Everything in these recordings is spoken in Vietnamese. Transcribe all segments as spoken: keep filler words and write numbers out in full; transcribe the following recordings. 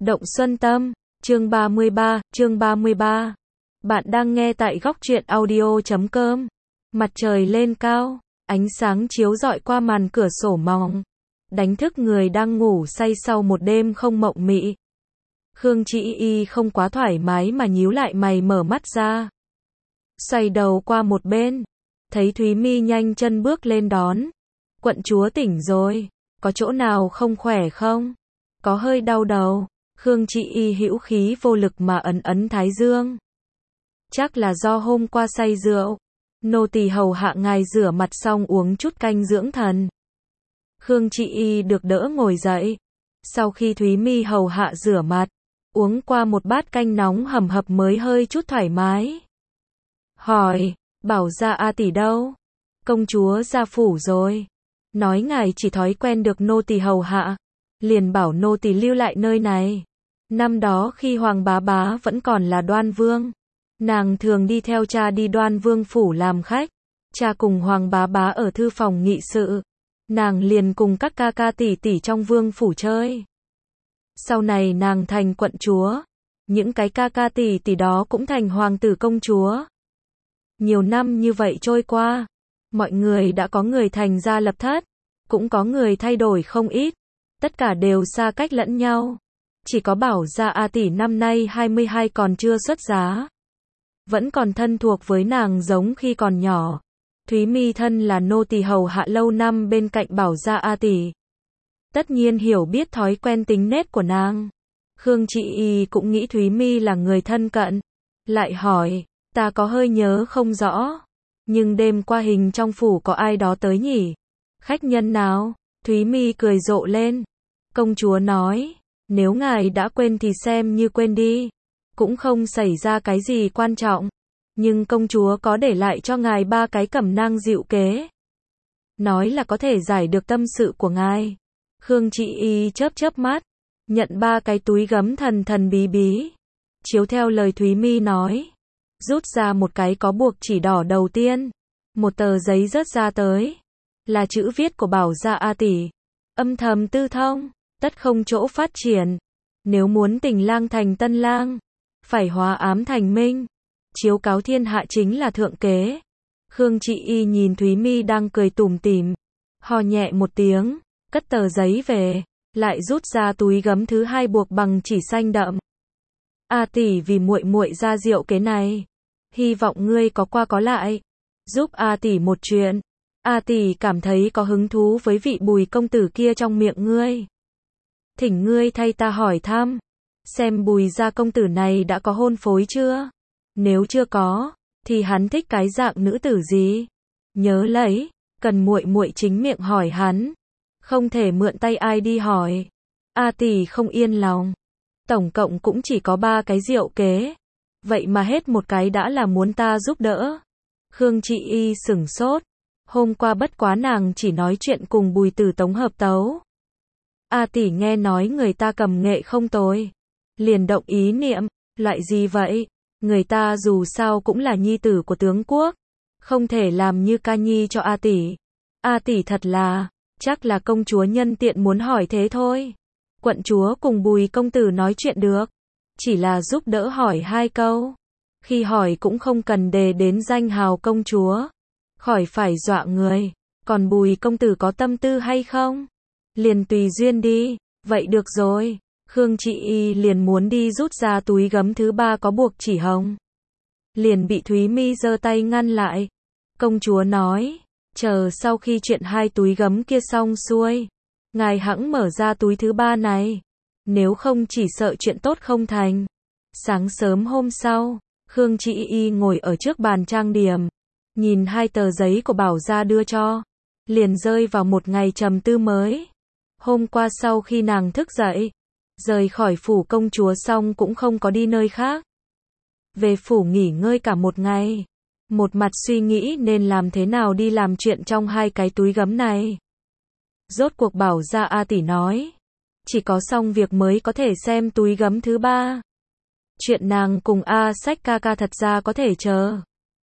Động Xuân Tâm, chương ba mươi ba, chương ba mươi ba. Bạn đang nghe tại góc truyện audio chấm com. Mặt trời lên cao, ánh sáng chiếu rọi qua màn cửa sổ mỏng, đánh thức người đang ngủ say sau một đêm không mộng mị. Khương Chị Y không quá thoải mái mà nhíu lại mày mở mắt ra. Xoay đầu qua một bên, thấy Thúy Mi nhanh chân bước lên đón. Quận chúa tỉnh rồi, có chỗ nào không khỏe không? Có hơi đau đầu. Khương Chị Y hữu khí vô lực mà ấn ấn thái dương. Chắc là do hôm qua say rượu. Nô tỳ hầu hạ ngài rửa mặt xong uống chút canh dưỡng thần. Khương Chị Y được đỡ ngồi dậy. Sau khi Thúy Mi hầu hạ rửa mặt, uống qua một bát canh nóng hầm hập mới hơi chút thoải mái. Hỏi, Bảo Gia A tỷ đâu? Công chúa ra phủ rồi. Nói ngài chỉ thói quen được nô tỳ hầu hạ, liền bảo nô tỳ lưu lại nơi này. Năm đó khi Hoàng bá bá vẫn còn là Đoan Vương, nàng thường đi theo cha đi Đoan Vương phủ làm khách. Cha cùng Hoàng bá bá ở thư phòng nghị sự, nàng liền cùng các ca ca tỷ tỷ trong vương phủ chơi. Sau này nàng thành quận chúa, những cái ca ca tỷ tỷ đó cũng thành hoàng tử công chúa. Nhiều năm như vậy trôi qua, mọi người đã có người thành gia lập thất, cũng có người thay đổi không ít, tất cả đều xa cách lẫn nhau. Chỉ có Bảo Gia A tỷ năm nay hai mươi hai còn chưa xuất giá, vẫn còn thân thuộc với nàng giống khi còn nhỏ. Thúy Mi thân là nô tỳ hầu hạ lâu năm bên cạnh Bảo Gia A tỷ, tất nhiên hiểu biết thói quen tính nết của nàng. Khương Chị Y cũng nghĩ Thúy Mi là người thân cận, lại hỏi, ta có hơi nhớ không rõ, nhưng đêm qua hình trong phủ có ai đó tới nhỉ? Khách nhân nào? Thúy Mi cười rộ lên. Công chúa nói, nếu ngài đã quên thì xem như quên đi, cũng không xảy ra cái gì quan trọng, nhưng công chúa có để lại cho ngài ba cái cẩm nang dịu kế, nói là có thể giải được tâm sự của ngài. Khương Chị Y chớp chớp mắt, nhận ba cái túi gấm thần thần bí bí, chiếu theo lời Thúy Mi nói, rút ra một cái có buộc chỉ đỏ đầu tiên, một tờ giấy rớt ra tới, là chữ viết của Bảo Gia A tỷ, âm thầm tư thông, tất không chỗ phát triển. Nếu muốn tình lang thành tân lang, phải hóa ám thành minh, chiếu cáo thiên hạ chính là thượng kế. Khương Chị Y nhìn Thúy Mi đang cười tủm tỉm, ho nhẹ một tiếng, cất tờ giấy về, lại rút ra túi gấm thứ hai buộc bằng chỉ xanh đậm. A tỷ vì muội muội ra rượu kế này, hy vọng ngươi có qua có lại, giúp A tỷ một chuyện. A tỷ cảm thấy có hứng thú với vị Bùi công tử kia trong miệng ngươi, thỉnh ngươi thay ta hỏi thăm, xem Bùi gia công tử này đã có hôn phối chưa? Nếu chưa có, thì hắn thích cái dạng nữ tử gì? Nhớ lấy, cần muội muội chính miệng hỏi hắn, không thể mượn tay ai đi hỏi. A tỷ không yên lòng. Tổng cộng cũng chỉ có ba cái diệu kế, vậy mà hết một cái đã là muốn ta giúp đỡ. Khương Chị Y sửng sốt. Hôm qua bất quá nàng chỉ nói chuyện cùng Bùi tử tống hợp tấu. A tỷ nghe nói người ta cầm nghệ không tồi, liền động ý niệm, loại gì vậy? Người ta dù sao cũng là nhi tử của tướng quốc, không thể làm như ca nhi cho A tỷ. A tỷ thật là, chắc là công chúa nhân tiện muốn hỏi thế thôi. Quận chúa cùng Bùi công tử nói chuyện được, chỉ là giúp đỡ hỏi hai câu. Khi hỏi cũng không cần đề đến danh hào công chúa, khỏi phải dọa người. Còn Bùi công tử có tâm tư hay không? Liền tùy duyên đi. Vậy được rồi. Khương Chị Y liền muốn đi rút ra túi gấm thứ ba có buộc chỉ hồng, liền bị Thúy Mi giơ tay ngăn lại. Công chúa nói, chờ sau khi chuyện hai túi gấm kia xong xuôi, ngài hẵng mở ra túi thứ ba này, nếu không chỉ sợ chuyện tốt không thành. Sáng sớm hôm sau, Khương Chị Y ngồi ở trước bàn trang điểm, nhìn hai tờ giấy của Bảo Gia đưa cho, liền rơi vào một ngày trầm tư mới. Hôm qua sau khi nàng thức dậy, rời khỏi phủ công chúa xong cũng không có đi nơi khác. Về phủ nghỉ ngơi cả một ngày, một mặt suy nghĩ nên làm thế nào đi làm chuyện trong hai cái túi gấm này. Rốt cuộc Bảo Gia A tỷ nói, chỉ có xong việc mới có thể xem túi gấm thứ ba. Chuyện nàng cùng A Sách ca ca thật ra có thể chờ.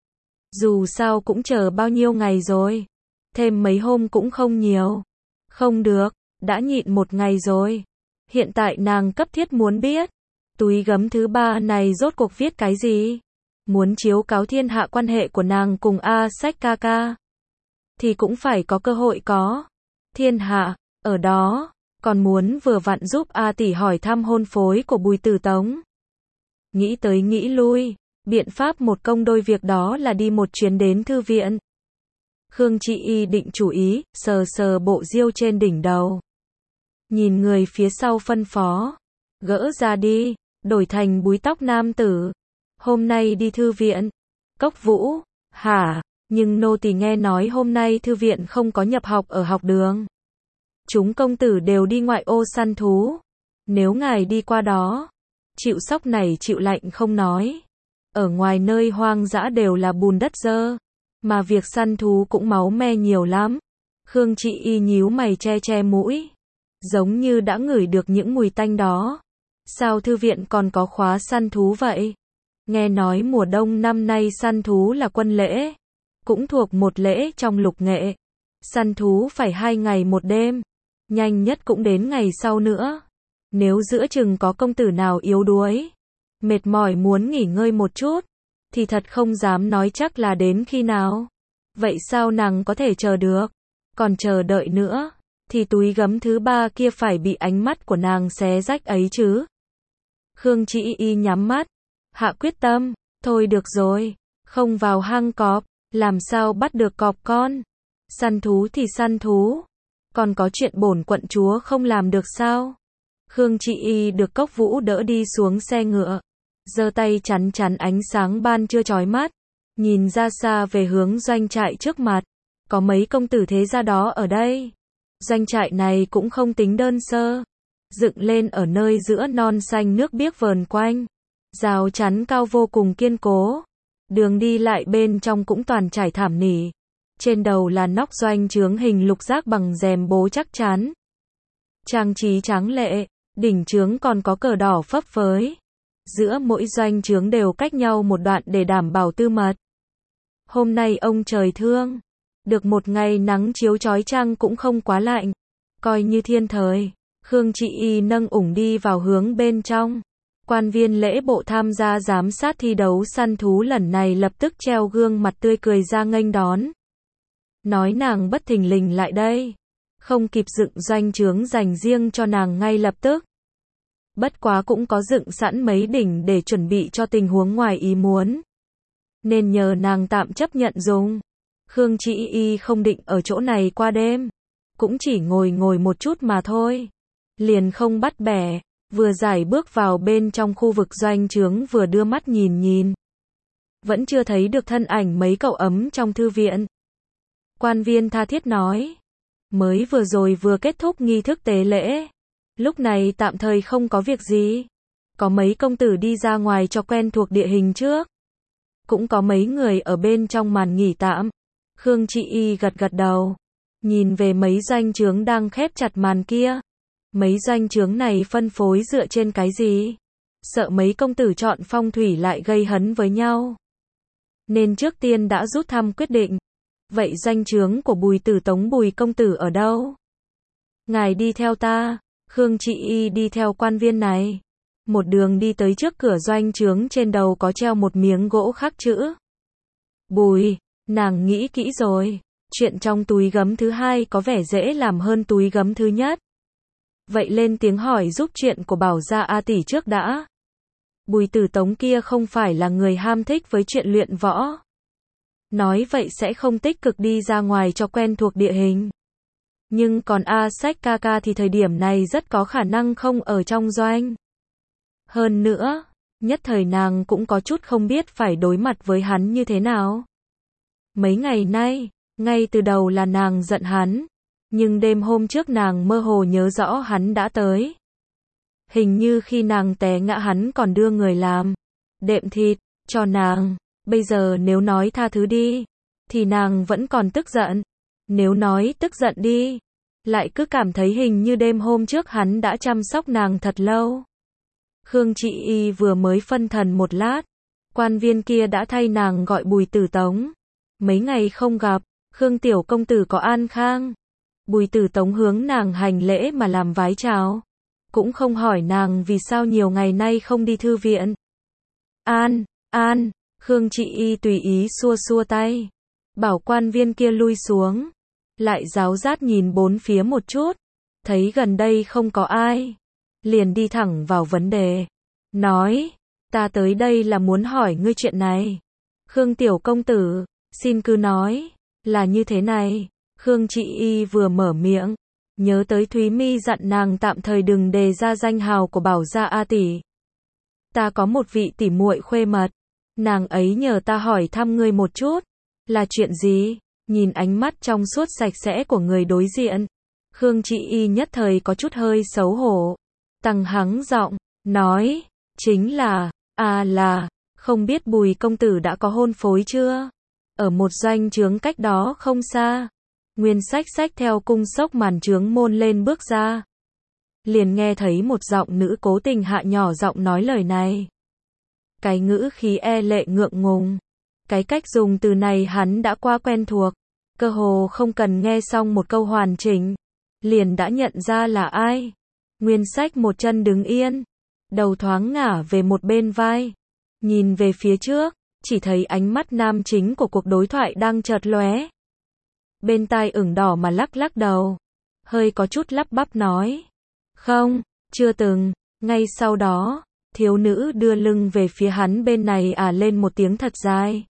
Dù sao cũng chờ bao nhiêu ngày rồi, thêm mấy hôm cũng không nhiều. Không được, đã nhịn một ngày rồi. Hiện tại nàng cấp thiết muốn biết, túi gấm thứ ba này rốt cuộc viết cái gì? Muốn chiếu cáo thiên hạ quan hệ của nàng cùng A Sách ca ca, thì cũng phải có cơ hội có. Thiên hạ, ở đó, còn muốn vừa vặn giúp A tỷ hỏi thăm hôn phối của Bùi Tử Tống. Nghĩ tới nghĩ lui, biện pháp một công đôi việc đó là đi một chuyến đến thư viện. Khương Chị Y định chủ ý, sờ sờ bộ diêu trên đỉnh đầu. Nhìn người phía sau phân phó, gỡ ra đi, đổi thành búi tóc nam tử. Hôm nay đi thư viện. Cốc Vũ, hả, nhưng nô tỳ nghe nói hôm nay thư viện không có nhập học ở học đường. Chúng công tử đều đi ngoại ô săn thú. Nếu ngài đi qua đó, chịu sóc này chịu lạnh không nói. Ở ngoài nơi hoang dã đều là bùn đất dơ, mà việc săn thú cũng máu me nhiều lắm. Khương Chị Y nhíu mày che che mũi, giống như đã ngửi được những mùi tanh đó. Sao thư viện còn có khóa săn thú vậy? Nghe nói mùa đông năm nay săn thú là quân lễ, cũng thuộc một lễ trong lục nghệ. Săn thú phải hai ngày một đêm, nhanh nhất cũng đến ngày sau nữa. Nếu giữa chừng có công tử nào yếu đuối, mệt mỏi muốn nghỉ ngơi một chút, thì thật không dám nói chắc là đến khi nào. Vậy sao nàng có thể chờ được? Còn chờ đợi nữa, thì túi gấm thứ ba kia phải bị ánh mắt của nàng xé rách ấy chứ. Khương Chị Y nhắm mắt, hạ quyết tâm, thôi được rồi, không vào hang cọp, làm sao bắt được cọp con. Săn thú thì săn thú, còn có chuyện bổn quận chúa không làm được sao? Khương Chị Y được Cốc Vũ đỡ đi xuống xe ngựa, giơ tay chắn chắn ánh sáng ban trưa chói mắt, nhìn ra xa về hướng doanh trại trước mặt. Có mấy công tử thế gia đó ở đây. Doanh trại này cũng không tính đơn sơ, dựng lên ở nơi giữa non xanh nước biếc vờn quanh, rào chắn cao vô cùng kiên cố. Đường đi lại bên trong cũng toàn trải thảm nỉ. Trên đầu là nóc doanh trướng hình lục giác bằng rèm bố chắc chắn, trang trí tráng lệ, đỉnh trướng còn có cờ đỏ phấp phới. Giữa mỗi doanh trướng đều cách nhau một đoạn để đảm bảo tư mật. Hôm nay ông trời thương, được một ngày nắng chiếu chói chang cũng không quá lạnh, coi như thiên thời. Khương Chị Y nâng ủng đi vào hướng bên trong. Quan viên lễ bộ tham gia giám sát thi đấu săn thú lần này lập tức treo gương mặt tươi cười ra nghênh đón. Nói nàng bất thình lình lại đây, không kịp dựng doanh trướng dành riêng cho nàng ngay lập tức. Bất quá cũng có dựng sẵn mấy đỉnh để chuẩn bị cho tình huống ngoài ý muốn, nên nhờ nàng tạm chấp nhận dùng. Khương Chị Y không định ở chỗ này qua đêm, cũng chỉ ngồi ngồi một chút mà thôi. Liền không bắt bẻ, vừa giải bước vào bên trong khu vực doanh trướng vừa đưa mắt nhìn nhìn. Vẫn chưa thấy được thân ảnh mấy cậu ấm trong thư viện. Quan viên tha thiết nói, mới vừa rồi vừa kết thúc nghi thức tế lễ, lúc này tạm thời không có việc gì. Có mấy công tử đi ra ngoài cho quen thuộc địa hình trước, cũng có mấy người ở bên trong màn nghỉ tạm. Khương Chị Y gật gật đầu, nhìn về mấy doanh trướng đang khép chặt màn kia. Mấy doanh trướng này phân phối dựa trên cái gì? Sợ mấy công tử chọn phong thủy lại gây hấn với nhau, nên trước tiên đã rút thăm quyết định. Vậy doanh trướng của Bùi Tử Tống Bùi công tử ở đâu? Ngài đi theo ta. Khương Chị Y đi theo quan viên này, một đường đi tới trước cửa doanh trướng, trên đầu có treo một miếng gỗ khắc chữ Bùi. Nàng nghĩ kỹ rồi, chuyện trong túi gấm thứ hai có vẻ dễ làm hơn túi gấm thứ nhất. Vậy lên tiếng hỏi giúp chuyện của Bảo gia A tỷ trước đã. Bùi Tử Tống kia không phải là người ham thích với chuyện luyện võ, nói vậy sẽ không tích cực đi ra ngoài cho quen thuộc địa hình. Nhưng còn A Sách ca ca thì thời điểm này rất có khả năng không ở trong doanh. Hơn nữa, nhất thời nàng cũng có chút không biết phải đối mặt với hắn như thế nào. Mấy ngày nay, ngay từ đầu là nàng giận hắn, nhưng đêm hôm trước nàng mơ hồ nhớ rõ hắn đã tới. Hình như khi nàng té ngã hắn còn đưa người làm đệm thịt cho nàng. Bây giờ nếu nói tha thứ đi, thì nàng vẫn còn tức giận. Nếu nói tức giận đi, lại cứ cảm thấy hình như đêm hôm trước hắn đã chăm sóc nàng thật lâu. Khương Chị Y vừa mới phân thần một lát, quan viên kia đã thay nàng gọi Bùi Tử Tống. Mấy ngày không gặp, Khương tiểu công tử có an khang? Bùi Tử Tống hướng nàng hành lễ mà làm vái chào. cũng không hỏi nàng vì sao nhiều ngày nay không đi thư viện. An, an, Khương Trị Y tùy ý xua xua tay, bảo quan viên kia lui xuống, lại giáo giác nhìn bốn phía một chút, thấy gần đây không có ai, liền đi thẳng vào vấn đề, nói, ta tới đây là muốn hỏi ngươi chuyện này. Khương tiểu công tử, xin cứ nói, là như thế này. Khương Trị Y vừa mở miệng, nhớ tới Thúy Mi dặn nàng tạm thời đừng đề ra danh hào của Bảo gia A tỷ. Ta có một vị tỷ muội khuê mật, nàng ấy nhờ ta hỏi thăm ngươi một chút, là chuyện gì? Nhìn ánh mắt trong suốt sạch sẽ của người đối diện, Khương Trị Y nhất thời có chút hơi xấu hổ, tăng hắng giọng, nói, chính là, à là, không biết Bùi công tử đã có hôn phối chưa? Ở một doanh trướng cách đó không xa, Nguyên Sách xách theo cung sốc màn trướng môn lên bước ra, liền nghe thấy một giọng nữ cố tình hạ nhỏ giọng nói lời này. Cái ngữ khí e lệ ngượng ngùng, cái cách dùng từ này hắn đã qua quen thuộc, cơ hồ không cần nghe xong một câu hoàn chỉnh, liền đã nhận ra là ai. Nguyên Sách một chân đứng yên, đầu thoáng ngả về một bên vai, nhìn về phía trước, chỉ thấy ánh mắt nam chính của cuộc đối thoại đang chợt lóe. Bên tai ửng đỏ mà lắc lắc đầu, hơi có chút lắp bắp nói, không, chưa từng. Ngay sau đó, thiếu nữ đưa lưng về phía hắn bên này à lên một tiếng thật dài.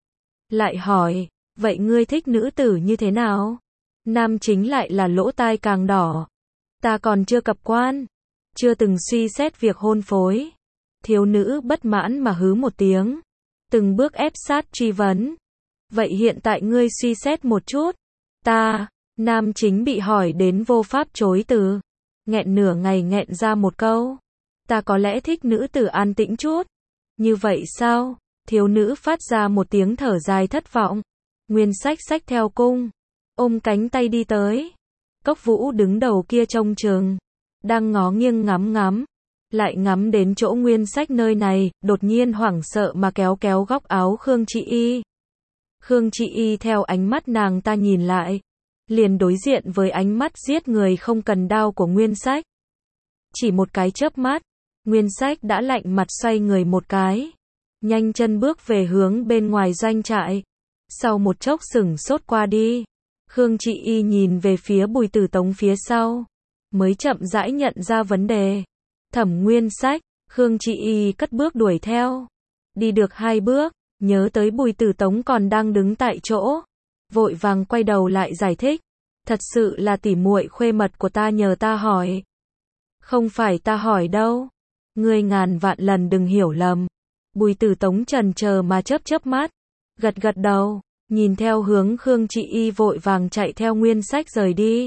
Lại hỏi, vậy ngươi thích nữ tử như thế nào? Nam chính lại là lỗ tai càng đỏ. Ta còn chưa cập quan, chưa từng suy xét việc hôn phối. Thiếu nữ bất mãn mà hứ một tiếng, từng bước ép sát truy vấn. Vậy hiện tại ngươi suy xét một chút. Ta, nam chính bị hỏi đến vô pháp chối từ, nghẹn nửa ngày nghẹn ra một câu. Ta có lẽ thích nữ tử an tĩnh chút. Như vậy sao? Thiếu nữ phát ra một tiếng thở dài thất vọng. Nguyên Sách xách theo cung, ôm cánh tay đi tới. Cốc Vũ đứng đầu kia trông chừng, đang ngó nghiêng ngắm ngắm, lại ngắm đến chỗ Nguyên Sách nơi này, đột nhiên hoảng sợ mà kéo kéo góc áo Khương Trị Y. Khương Trị Y theo ánh mắt nàng ta nhìn lại, liền đối diện với ánh mắt giết người không cần đao của Nguyên Sách. Chỉ một cái chớp mắt, Nguyên Sách đã lạnh mặt xoay người một cái, nhanh chân bước về hướng bên ngoài doanh trại. Sau một chốc sửng sốt qua đi, Khương Trị Y nhìn về phía Bùi Tử Tống phía sau, mới chậm rãi nhận ra vấn đề. Thẩm Nguyên Sách, Khương Trị Y cất bước đuổi theo. Đi được hai bước, nhớ tới Bùi Tử Tống còn đang đứng tại chỗ, vội vàng quay đầu lại giải thích, thật sự là tỉ muội khuê mật của ta nhờ ta hỏi. Không phải ta hỏi đâu, ngươi ngàn vạn lần đừng hiểu lầm. Bùi Tử Tống chần chờ mà chớp chớp mắt, gật gật đầu, nhìn theo hướng Khương Trị Y vội vàng chạy theo Nguyên Sách rời đi.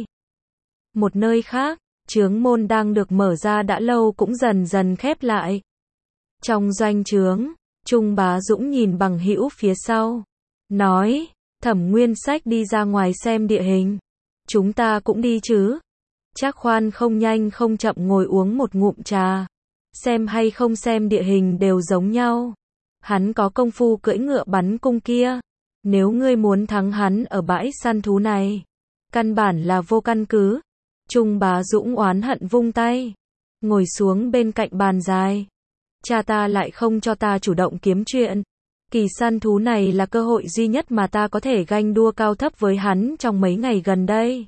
Một nơi khác, trướng môn đang được mở ra đã lâu cũng dần dần khép lại. Trong doanh trướng, Trung Bá Dũng nhìn Bằng Hữu phía sau, nói, Thẩm Nguyên Sách đi ra ngoài xem địa hình, chúng ta cũng đi chứ. Trác Khoan không nhanh không chậm ngồi uống một ngụm trà, xem hay không xem địa hình đều giống nhau. Hắn có công phu cưỡi ngựa bắn cung kia, nếu ngươi muốn thắng hắn ở bãi săn thú này, căn bản là vô căn cứ. Trung Bá Dũng oán hận vung tay, ngồi xuống bên cạnh bàn dài. Cha ta lại không cho ta chủ động kiếm chuyện. Kỳ săn thú này là cơ hội duy nhất mà ta có thể ganh đua cao thấp với hắn trong mấy ngày gần đây.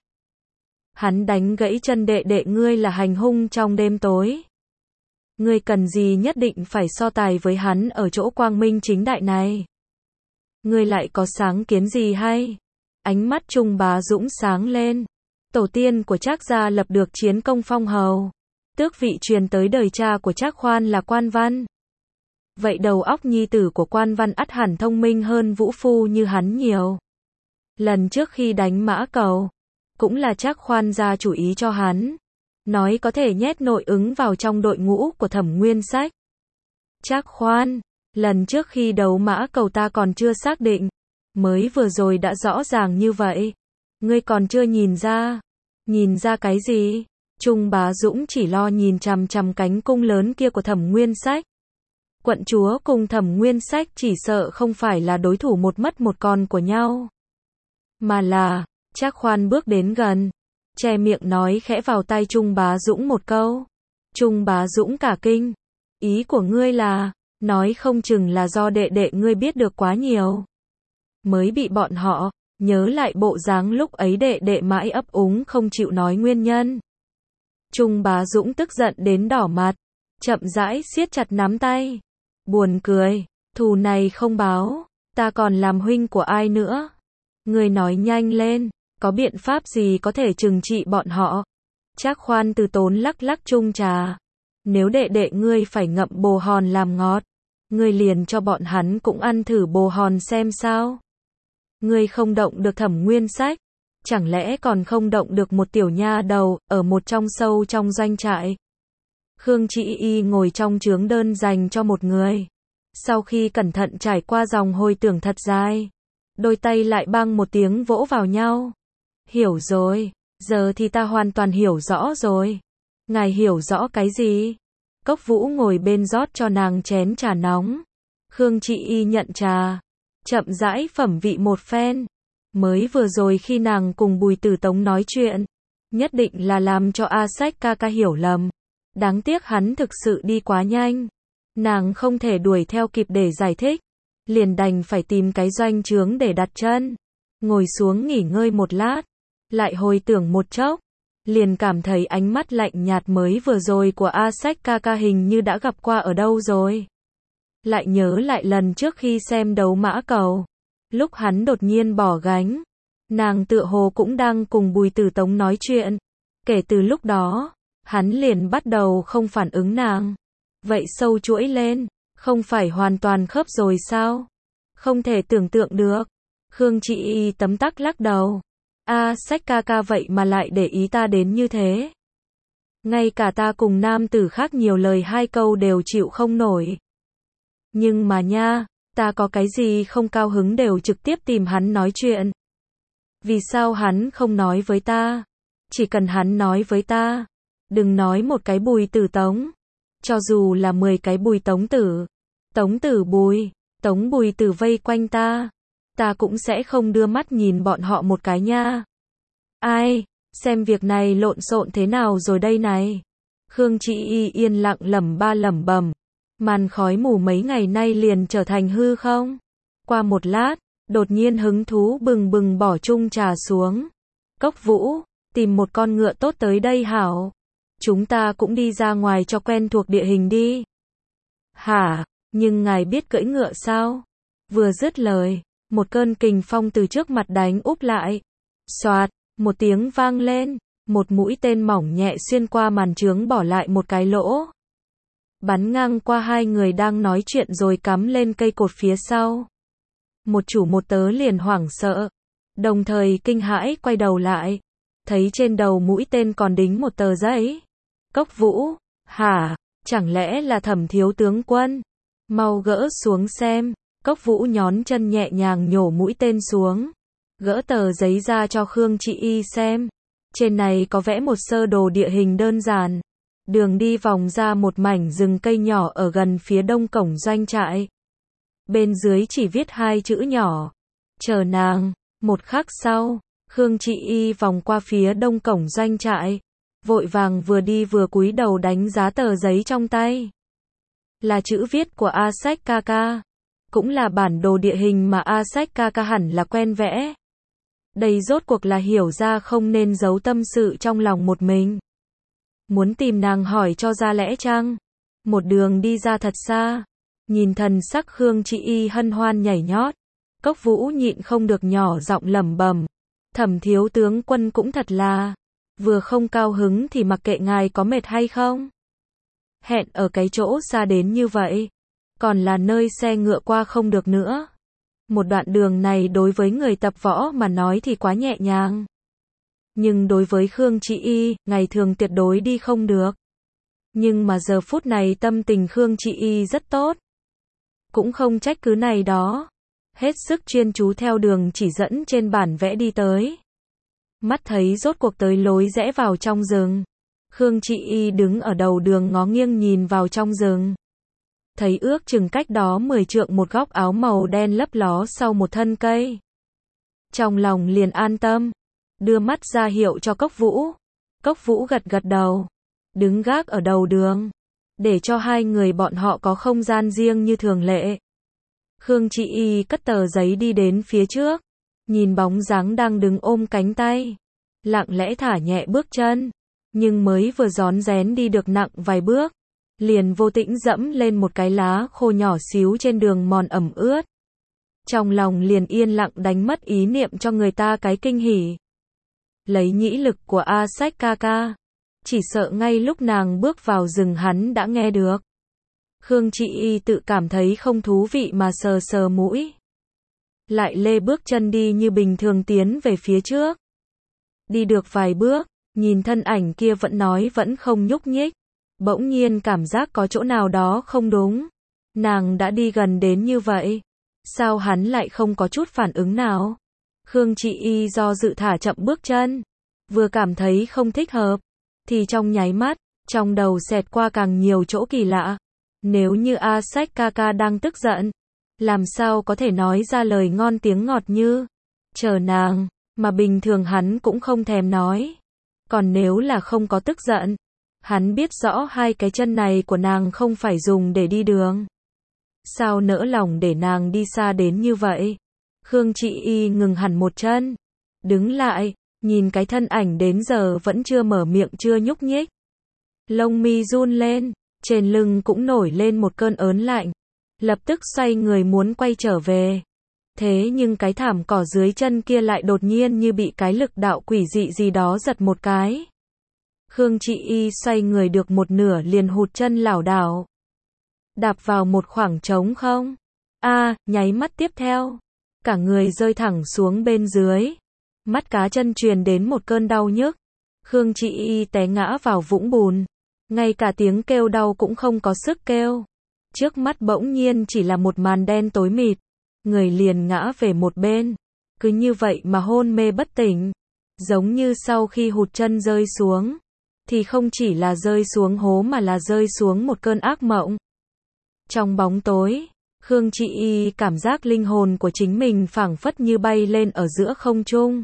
Hắn đánh gãy chân đệ đệ ngươi là hành hung trong đêm tối. Ngươi cần gì nhất định phải so tài với hắn ở chỗ quang minh chính đại này? Ngươi lại có sáng kiến gì hay? Ánh mắt Trung Bá Dũng sáng lên. Tổ tiên của Trác gia lập được chiến công phong hầu, tước vị truyền tới đời cha của Trác Khoan là Quan Văn. Vậy đầu óc nhi tử của Quan Văn ắt hẳn thông minh hơn vũ phu như hắn nhiều. Lần trước khi đánh Mã Cầu, cũng là Trác Khoan ra chủ ý cho hắn, nói có thể nhét nội ứng vào trong đội ngũ của Thẩm Nguyên Sách. Trác Khoan, lần trước khi đấu Mã Cầu ta còn chưa xác định, mới vừa rồi đã rõ ràng như vậy. Ngươi còn chưa nhìn ra. Nhìn ra cái gì? Trung Bá Dũng chỉ lo nhìn chằm chằm cánh cung lớn kia của Thẩm Nguyên Sách. Quận chúa cùng Thẩm Nguyên Sách chỉ sợ không phải là đối thủ một mất một còn của nhau, mà là, Trác Khoan bước đến gần, che miệng nói khẽ vào tai Trung Bá Dũng một câu. Trung Bá Dũng cả kinh. Ý của ngươi là, nói không chừng là do đệ đệ ngươi biết được quá nhiều. Mới bị bọn họ, nhớ lại bộ dáng lúc ấy đệ đệ mãi ấp úng không chịu nói nguyên nhân. Trung Bá Dũng tức giận đến đỏ mặt, chậm rãi siết chặt nắm tay. Buồn cười, thù này không báo, ta còn làm huynh của ai nữa. Ngươi nói nhanh lên, có biện pháp gì có thể trừng trị bọn họ? Trác Khoan từ tốn lắc lắc chung trà. Nếu đệ đệ ngươi phải ngậm bồ hòn làm ngọt, ngươi liền cho bọn hắn cũng ăn thử bồ hòn xem sao. Ngươi không động được Thẩm Nguyên Sách, chẳng lẽ còn không động được một tiểu nha đầu, ở một trong sâu trong doanh trại. Khương Trị Y ngồi trong trướng đơn dành cho một người. Sau khi cẩn thận trải qua dòng hồi tưởng thật dài, đôi tay lại bang một tiếng vỗ vào nhau. Hiểu rồi, giờ thì ta hoàn toàn hiểu rõ rồi. Ngài hiểu rõ cái gì? Cốc Vũ ngồi bên rót cho nàng chén trà nóng. Khương Trị Y nhận trà, chậm rãi phẩm vị một phen. Mới vừa rồi khi nàng cùng Bùi Tử Tống nói chuyện, nhất định là làm cho A Sách ca ca hiểu lầm. Đáng tiếc hắn thực sự đi quá nhanh. Nàng không thể đuổi theo kịp để giải thích. Liền đành phải tìm cái doanh trướng để đặt chân. Ngồi xuống nghỉ ngơi một lát. Lại hồi tưởng một chốc. Liền cảm thấy ánh mắt lạnh nhạt mới vừa rồi của A Sách ca ca hình như đã gặp qua ở đâu rồi. Lại nhớ lại lần trước khi xem đấu mã cầu. Lúc hắn đột nhiên bỏ gánh. Nàng tựa hồ cũng đang cùng Bùi Tử Tống nói chuyện. Kể từ lúc đó, hắn liền bắt đầu không phản ứng nàng. Vậy sâu chuỗi lên, không phải hoàn toàn khớp rồi sao? Không thể tưởng tượng được. Khương Trị Y tấm tắc lắc đầu. A Sách ca ca vậy mà lại để ý ta đến như thế. Ngay cả ta cùng nam tử khác nhiều lời hai câu đều chịu không nổi. Nhưng mà nha, ta có cái gì không cao hứng đều trực tiếp tìm hắn nói chuyện. Vì sao hắn không nói với ta? Chỉ cần hắn nói với ta. Đừng nói một cái Bùi Tử Tống. Cho dù là mười cái Bùi Tống Tử. Tống Tử Bùi, Tống Bùi Tử vây quanh ta. Ta cũng sẽ không đưa mắt nhìn bọn họ một cái nha. Ai, xem việc này lộn xộn thế nào rồi đây này. Khương Trị Y yên lặng lẩm ba lẩm bẩm. Màn khói mù mấy ngày nay liền trở thành hư không? Qua một lát, đột nhiên hứng thú bừng bừng bỏ chung trà xuống. Cốc Vũ, tìm một con ngựa tốt tới đây hảo. Chúng ta cũng đi ra ngoài cho quen thuộc địa hình đi. Hả, nhưng ngài biết cưỡi ngựa sao? Vừa dứt lời, một cơn kình phong từ trước mặt đánh úp lại. Xoạt, một tiếng vang lên, một mũi tên mỏng nhẹ xuyên qua màn trướng bỏ lại một cái lỗ. Bắn ngang qua hai người đang nói chuyện rồi cắm lên cây cột phía sau. Một chủ một tớ liền hoảng sợ, đồng thời kinh hãi quay đầu lại, thấy trên đầu mũi tên còn đính một tờ giấy. Cốc Vũ, hả, chẳng lẽ là Thẩm thiếu tướng quân? Mau gỡ xuống xem. Cốc Vũ nhón chân nhẹ nhàng nhổ mũi tên xuống, gỡ tờ giấy ra cho Khương Trị Y xem. Trên này có vẽ một sơ đồ địa hình đơn giản. Đường đi vòng ra một mảnh rừng cây nhỏ ở gần phía đông cổng doanh trại. Bên dưới chỉ viết hai chữ nhỏ. Chờ nàng. Một khắc sau, Khương Trị Y vòng qua phía đông cổng doanh trại. Vội vàng vừa đi vừa cúi đầu đánh giá tờ giấy trong tay. Là chữ viết của A Sách ca ca. Cũng là bản đồ địa hình mà A Sách ca ca hẳn là quen vẽ. Đây rốt cuộc là hiểu ra không nên giấu tâm sự trong lòng một mình. Muốn tìm nàng hỏi cho ra lẽ chăng? Một đường đi ra thật xa. Nhìn thần sắc Khương Trị Y hân hoan nhảy nhót. Cốc Vũ nhịn không được nhỏ giọng lẩm bẩm. Thẩm thiếu tướng quân cũng thật là. Vừa không cao hứng thì mặc kệ ngài có mệt hay không. Hẹn ở cái chỗ xa đến như vậy. Còn là nơi xe ngựa qua không được nữa. Một đoạn đường này đối với người tập võ mà nói thì quá nhẹ nhàng. Nhưng đối với Khương Trị Y, ngày thường tuyệt đối đi không được. Nhưng mà giờ phút này tâm tình Khương Trị Y rất tốt. Cũng không trách cứ này đó. Hết sức chuyên chú theo đường chỉ dẫn trên bản vẽ đi tới. Mắt thấy rốt cuộc tới lối rẽ vào trong rừng. Khương Trị Y đứng ở đầu đường ngó nghiêng nhìn vào trong rừng. Thấy ước chừng cách đó mười trượng một góc áo màu đen lấp ló sau một thân cây. Trong lòng liền an tâm. Đưa mắt ra hiệu cho Cốc Vũ. Cốc Vũ gật gật đầu. đứng gác ở đầu đường, để cho hai người bọn họ có không gian riêng như thường lệ. Khương Chị Y cất tờ giấy đi đến phía trước, nhìn bóng dáng đang đứng ôm cánh tay, lặng lẽ thả nhẹ bước chân, nhưng mới vừa rón rén đi được nặng vài bước, liền vô tĩnh dẫm lên một cái lá khô nhỏ xíu trên đường mòn ẩm ướt. Trong lòng liền yên lặng đánh mất ý niệm cho người ta cái kinh hỉ. Lấy nhĩ lực của A Sách ca ca, chỉ sợ ngay lúc nàng bước vào rừng hắn đã nghe được. Khương Chị Y tự cảm thấy không thú vị mà sờ sờ mũi. Lại lê bước chân đi như bình thường tiến về phía trước. Đi được vài bước, nhìn thân ảnh kia vẫn nói vẫn không nhúc nhích. Bỗng nhiên cảm giác có chỗ nào đó không đúng. Nàng đã đi gần đến như vậy, sao hắn lại không có chút phản ứng nào? Khương Chị Y do dự thả chậm bước chân, vừa cảm thấy không thích hợp, thì trong nháy mắt, trong đầu xẹt qua càng nhiều chỗ kỳ lạ. Nếu như A Sách ca ca đang tức giận, làm sao có thể nói ra lời ngon tiếng ngọt như chờ nàng, mà bình thường hắn cũng không thèm nói. Còn nếu là không có tức giận, hắn biết rõ hai cái chân này của nàng không phải dùng để đi đường. Sao nỡ lòng để nàng đi xa đến như vậy? Khương Chị Y ngừng hẳn một chân, đứng lại, nhìn cái thân ảnh đến giờ vẫn chưa mở miệng chưa nhúc nhích. Lông mi run lên, trên lưng cũng nổi lên một cơn ớn lạnh, lập tức xoay người muốn quay trở về. Thế nhưng cái thảm cỏ dưới chân kia lại đột nhiên như bị cái lực đạo quỷ dị gì đó giật một cái. Khương Chị Y xoay người được một nửa liền hụt chân lảo đảo, đạp vào một khoảng trống không. A, à, nháy mắt tiếp theo, cả người rơi thẳng xuống bên dưới. Mắt cá chân truyền đến một cơn đau nhức. Khương Chị Y té ngã vào vũng bùn, ngay cả tiếng kêu đau cũng không có sức kêu. Trước mắt bỗng nhiên chỉ là một màn đen tối mịt, người liền ngã về một bên, cứ như vậy mà hôn mê bất tỉnh, giống như sau khi hụt chân rơi xuống, thì không chỉ là rơi xuống hố mà là rơi xuống một cơn ác mộng. Trong bóng tối, Khương Chị Y cảm giác linh hồn của chính mình phảng phất như bay lên ở giữa không trung.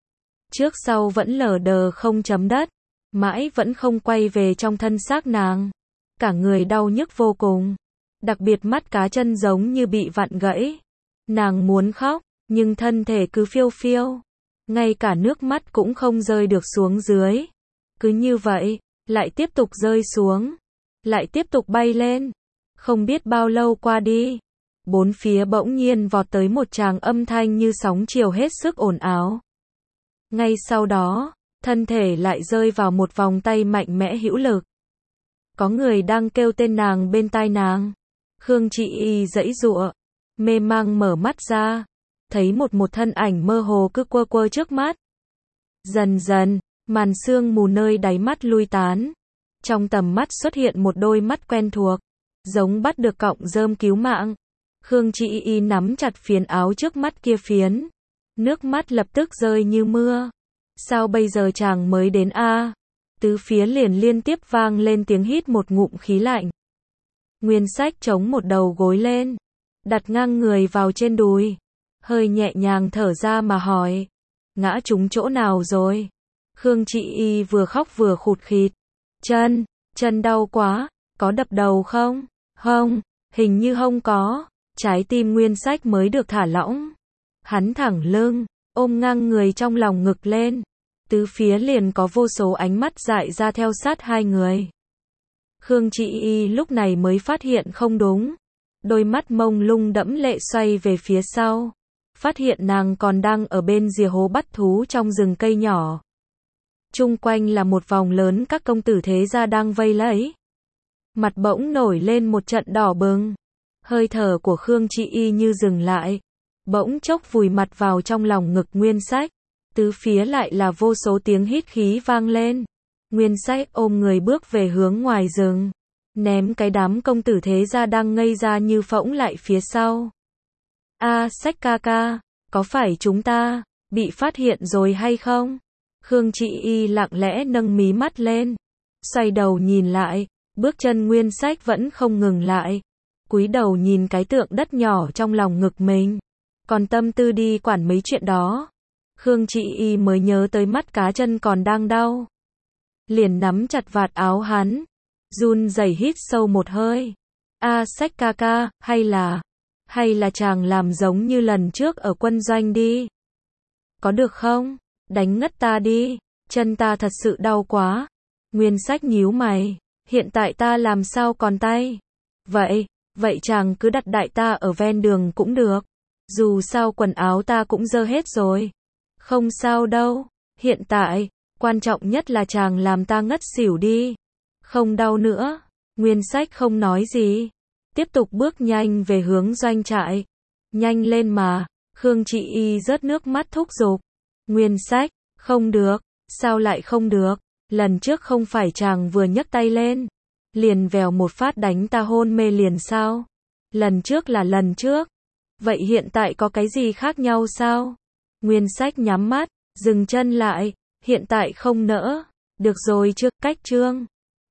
Trước sau vẫn lờ đờ không chấm đất, mãi vẫn không quay về trong thân xác nàng. Cả người đau nhức vô cùng, đặc biệt mắt cá chân giống như bị vặn gãy. Nàng muốn khóc, nhưng thân thể cứ phiêu phiêu, ngay cả nước mắt cũng không rơi được xuống dưới. Cứ như vậy, lại tiếp tục rơi xuống, lại tiếp tục bay lên. Không biết bao lâu qua đi, bốn phía bỗng nhiên vọt tới một tràng âm thanh như sóng chiều hết sức ồn ào. Ngay sau đó, thân thể lại rơi vào một vòng tay mạnh mẽ hữu lực. Có người đang kêu tên nàng bên tai nàng. Khương Chị Y giãy giụa, mê mang mở mắt ra, thấy một một thân ảnh mơ hồ cứ quơ quơ trước mắt. Dần dần, màn sương mù nơi đáy mắt lui tán. Trong tầm mắt xuất hiện một đôi mắt quen thuộc, giống bắt được cọng rơm cứu mạng. Khương Chị Y nắm chặt phiến áo trước mắt kia phiến. Nước mắt lập tức rơi như mưa. Sao bây giờ chàng mới đến a? Tứ phía liền liên tiếp vang lên tiếng hít một ngụm khí lạnh. Nguyên Sách chống một đầu gối lên, đặt ngang người vào trên đùi, hơi nhẹ nhàng thở ra mà hỏi, ngã trúng chỗ nào rồi? Khương Chị Y vừa khóc vừa khụt khịt, chân, chân đau quá, có đập đầu không? Không, hình như không có. Trái tim Nguyên Sách mới được thả lỏng. Hắn thẳng lưng, ôm ngang người trong lòng ngực lên. Tứ phía liền có vô số ánh mắt dại ra theo sát hai người. Khương Chị Y lúc này mới phát hiện không đúng. Đôi mắt mông lung đẫm lệ xoay về phía sau. Phát hiện nàng còn đang ở bên rìa hố bắt thú trong rừng cây nhỏ. Chung quanh là một vòng lớn các công tử thế gia đang vây lấy. Mặt bỗng nổi lên một trận đỏ bừng. Hơi thở của Khương Chị Y như dừng lại. Bỗng chốc vùi mặt vào trong lòng ngực Nguyên Sách. Tứ phía lại là vô số tiếng hít khí vang lên. Nguyên Sách ôm người bước về hướng ngoài rừng, ném cái đám công tử thế gia đang ngây ra như phỗng lại phía sau. A, Sách ca ca, có phải chúng ta bị phát hiện rồi hay không? Khương Chị Y lặng lẽ nâng mí mắt lên, xoay đầu nhìn lại, bước chân Nguyên Sách vẫn không ngừng lại, cúi đầu nhìn cái tượng đất nhỏ trong lòng ngực mình, còn tâm tư đi quản mấy chuyện đó. Khương Chị Y mới nhớ tới mắt cá chân còn đang đau. liền nắm chặt vạt áo hắn, run rẩy hít sâu một hơi. A Sách ca ca, hay là, hay là chàng làm giống như lần trước ở quân doanh đi. Có được không? Đánh ngất ta đi, chân ta thật sự đau quá. Nguyên Sách nhíu mày, hiện tại ta làm sao còn tay? Vậy, vậy chàng cứ đặt đại ta ở ven đường cũng được. Dù sao quần áo ta cũng dơ hết rồi. Không sao đâu, hiện tại, quan trọng nhất là chàng làm ta ngất xỉu đi. Không đau nữa. Nguyên Sách không nói gì, tiếp tục bước nhanh về hướng doanh trại. Nhanh lên mà, Khương Chị Y rớt nước mắt thúc giục. Nguyên Sách, không được, sao lại không được? Lần trước không phải chàng vừa nhấc tay lên, liền vèo một phát đánh ta hôn mê liền sao? Lần trước là lần trước. Vậy hiện tại có cái gì khác nhau sao? Nguyên Sách nhắm mắt, dừng chân lại, hiện tại không nỡ. Được rồi chưa, cách trương.